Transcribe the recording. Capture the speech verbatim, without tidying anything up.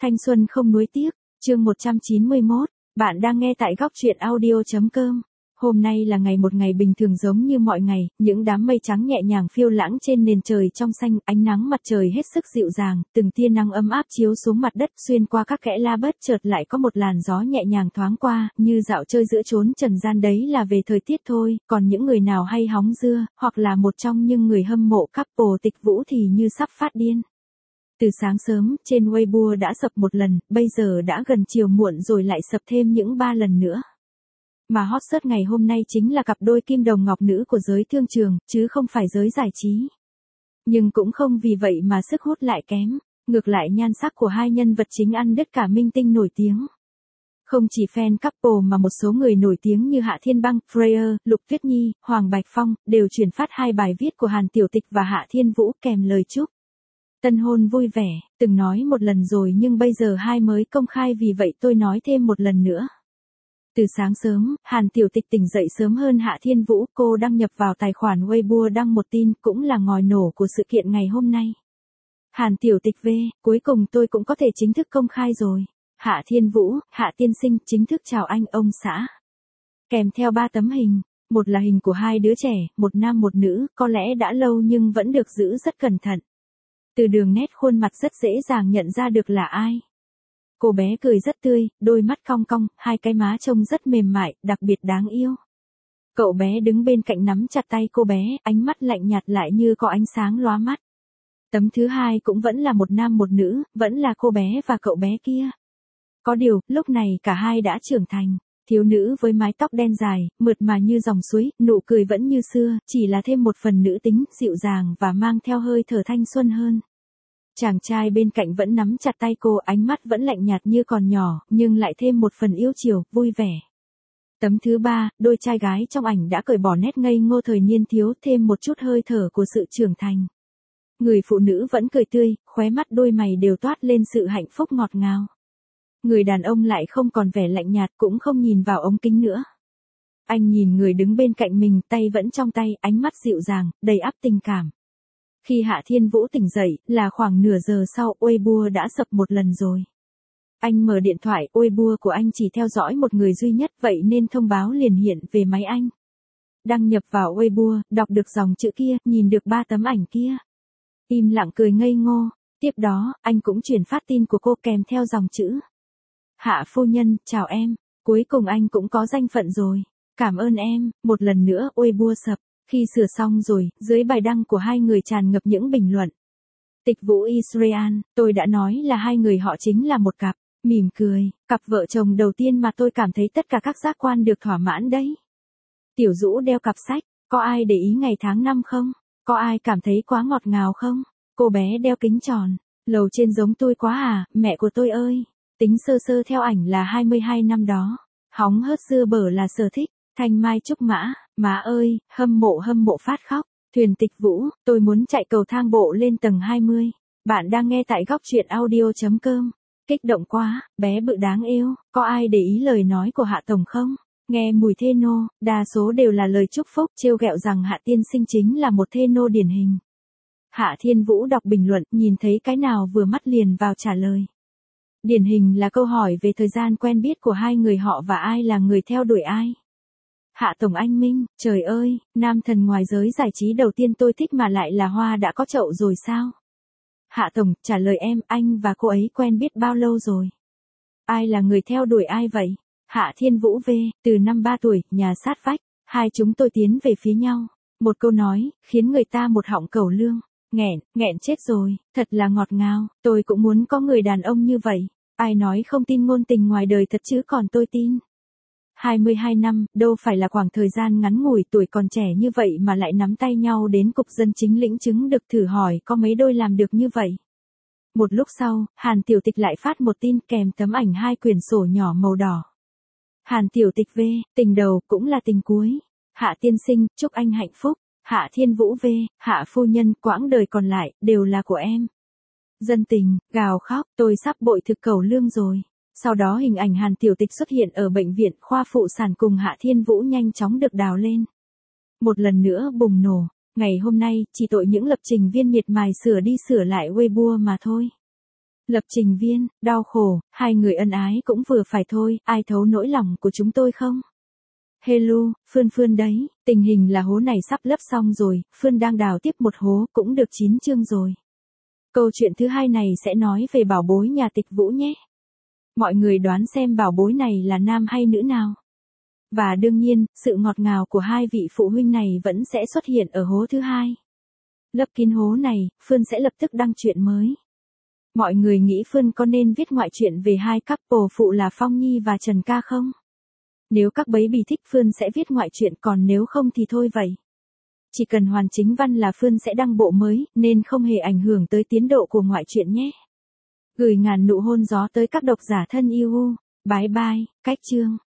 Thanh xuân không nuối tiếc, chương một trăm chín mươi mốt, bạn đang nghe tại góc truyện audio.com. Hôm nay là ngày một ngày bình thường giống như mọi ngày, những đám mây trắng nhẹ nhàng phiêu lãng trên nền trời trong xanh, ánh nắng mặt trời hết sức dịu dàng, từng tia nắng ấm áp chiếu xuống mặt đất, xuyên qua các kẽ la bất chợt lại có một làn gió nhẹ nhàng thoáng qua, như dạo chơi giữa chốn trần gian đấy là về thời tiết thôi, còn những người nào hay hóng dưa, hoặc là một trong những người hâm mộ couple Tịch Vũ thì như sắp phát điên. Từ sáng sớm, trên Weibo đã sập một lần, bây giờ đã gần chiều muộn rồi lại sập thêm những ba lần nữa. Mà hot search ngày hôm nay chính là cặp đôi kim đồng ngọc nữ của giới thương trường, chứ không phải giới giải trí. Nhưng cũng không vì vậy mà sức hút lại kém, ngược lại nhan sắc của hai nhân vật chính ăn đứt cả minh tinh nổi tiếng. Không chỉ fan couple mà một số người nổi tiếng như Hạ Thiên Băng, Freya, Lục Tuyết Nhi, Hoàng Bạch Phong đều chuyển phát hai bài viết của Hàn Tiểu Tịch và Hạ Thiên Vũ kèm lời chúc tân hôn vui vẻ, từng nói một lần rồi nhưng bây giờ hai mới công khai vì vậy tôi nói thêm một lần nữa. Từ sáng sớm, Hàn Tiểu Tịch tỉnh dậy sớm hơn Hạ Thiên Vũ, cô đăng nhập vào tài khoản Weibo đăng một tin cũng là ngòi nổ của sự kiện ngày hôm nay. Hàn Tiểu Tịch V, cuối cùng tôi cũng có thể chính thức công khai rồi. Hạ Thiên Vũ, Hạ tiên sinh, chính thức chào anh ông xã. Kèm theo ba tấm hình, một là hình của hai đứa trẻ, một nam một nữ, có lẽ đã lâu nhưng vẫn được giữ rất cẩn thận. Từ đường nét khuôn mặt rất dễ dàng nhận ra được là ai. Cô bé cười rất tươi, đôi mắt cong cong, hai cái má trông rất mềm mại, đặc biệt đáng yêu. Cậu bé đứng bên cạnh nắm chặt tay cô bé, ánh mắt lạnh nhạt lại như có ánh sáng lóa mắt. Tấm thứ hai cũng vẫn là một nam một nữ, vẫn là cô bé và cậu bé kia. Có điều, lúc này cả hai đã trưởng thành. Thiếu nữ với mái tóc đen dài, mượt mà như dòng suối, nụ cười vẫn như xưa, chỉ là thêm một phần nữ tính, dịu dàng và mang theo hơi thở thanh xuân hơn. Chàng trai bên cạnh vẫn nắm chặt tay cô, ánh mắt vẫn lạnh nhạt như còn nhỏ, nhưng lại thêm một phần yêu chiều, vui vẻ. Tấm thứ ba, đôi trai gái trong ảnh đã cởi bỏ nét ngây ngô thời niên thiếu, thêm một chút hơi thở của sự trưởng thành. Người phụ nữ vẫn cười tươi, khóe mắt đôi mày đều toát lên sự hạnh phúc ngọt ngào. Người đàn ông lại không còn vẻ lạnh nhạt, cũng không nhìn vào ống kính nữa. Anh nhìn người đứng bên cạnh mình, tay vẫn trong tay, ánh mắt dịu dàng, đầy ắp tình cảm. Khi Hạ Thiên Vũ tỉnh dậy, là khoảng nửa giờ sau, Weibo đã sập một lần rồi. Anh mở điện thoại, Weibo của anh chỉ theo dõi một người duy nhất, vậy nên thông báo liền hiện về máy anh. Đăng nhập vào Weibo, đọc được dòng chữ kia, nhìn được ba tấm ảnh kia. Im lặng cười ngây ngô, tiếp đó, anh cũng chuyển phát tin của cô kèm theo dòng chữ. Hạ phu nhân, chào em, cuối cùng anh cũng có danh phận rồi. Cảm ơn em, một lần nữa Weibo sập. Khi sửa xong rồi, dưới bài đăng của hai người tràn ngập những bình luận. Tịch Vũ Israel, tôi đã nói là hai người họ chính là một cặp, mỉm cười, cặp vợ chồng đầu tiên mà tôi cảm thấy tất cả các giác quan được thỏa mãn đấy. Tiểu Dũ đeo cặp sách, có ai để ý ngày tháng năm không? Có ai cảm thấy quá ngọt ngào không? Cô bé đeo kính tròn, lầu trên giống tôi quá à, mẹ của tôi ơi. Tính sơ sơ theo ảnh là hai mươi hai năm đó. Hóng hớt dưa bở là sở thích. Thanh mai trúc mã, má ơi, hâm mộ hâm mộ phát khóc. Thuyền Tịch Vũ, tôi muốn chạy cầu thang bộ lên tầng hai mươi. Bạn đang nghe tại góc truyện audio.com. Kích động quá, bé bự đáng yêu, có ai để ý lời nói của Hạ Tổng không? Nghe mùi thê nô, đa số đều là lời chúc phúc, trêu ghẹo rằng Hạ tiên sinh chính là một thê nô điển hình. Hạ Thiên Vũ đọc bình luận, nhìn thấy cái nào vừa mắt liền vào trả lời. Điển hình là câu hỏi về thời gian quen biết của hai người họ và ai là người theo đuổi ai. Hạ Tổng anh Minh, trời ơi, nam thần ngoài giới giải trí đầu tiên tôi thích mà lại là hoa đã có chậu rồi sao? Hạ Tổng, trả lời em, anh và cô ấy quen biết bao lâu rồi? Ai là người theo đuổi ai vậy? Hạ Thiên Vũ V, từ năm ba tuổi, nhà sát vách, hai chúng tôi tiến về phía nhau. Một câu nói, khiến người ta một họng cẩu lương. Nghẹn, nghẹn chết rồi, thật là ngọt ngào, tôi cũng muốn có người đàn ông như vậy. Ai nói không tin ngôn tình ngoài đời thật chứ còn tôi tin. hai mươi hai năm, đâu phải là khoảng thời gian ngắn ngủi, tuổi còn trẻ như vậy mà lại nắm tay nhau đến cục dân chính lĩnh chứng được, thử hỏi có mấy đôi làm được như vậy. Một lúc sau, Hàn Tiểu Tịch lại phát một tin kèm tấm ảnh hai quyển sổ nhỏ màu đỏ. Hàn Tiểu Tịch V, tình đầu cũng là tình cuối. Hạ tiên sinh, chúc anh hạnh phúc. Hạ Thiên Vũ V, Hạ phu nhân, quãng đời còn lại, đều là của em. Dân tình, gào khóc, tôi sắp bội thực cầu lương rồi. Sau đó hình ảnh Hàn Tiểu Tịch xuất hiện ở bệnh viện khoa phụ sản cùng Hạ Thiên Vũ nhanh chóng được đào lên. Một lần nữa bùng nổ, ngày hôm nay, chỉ tội những lập trình viên miệt mài sửa đi sửa lại Weibo mà thôi. Lập trình viên, đau khổ, hai người ân ái cũng vừa phải thôi, ai thấu nỗi lòng của chúng tôi không? Hello, Phương Phương đấy, tình hình là hố này sắp lấp xong rồi, Phương đang đào tiếp một hố, cũng được chín chương rồi. Câu chuyện thứ hai này sẽ nói về bảo bối nhà Tịch Vũ nhé. Mọi người đoán xem bảo bối này là nam hay nữ nào? Và đương nhiên, sự ngọt ngào của hai vị phụ huynh này vẫn sẽ xuất hiện ở hố thứ hai. Lấp kín hố này, Phương sẽ lập tức đăng chuyện mới. Mọi người nghĩ Phương có nên viết ngoại truyện về hai couple phụ là Phong Nhi và Trần Ca không? Nếu các bấy bì thích Phương sẽ viết ngoại truyện, còn nếu không thì thôi vậy. Chỉ cần hoàn chính văn là Phương sẽ đăng bộ mới, nên không hề ảnh hưởng tới tiến độ của ngoại truyện nhé. Gửi ngàn nụ hôn gió tới các độc giả thân yêu. Bye bye, cách chương.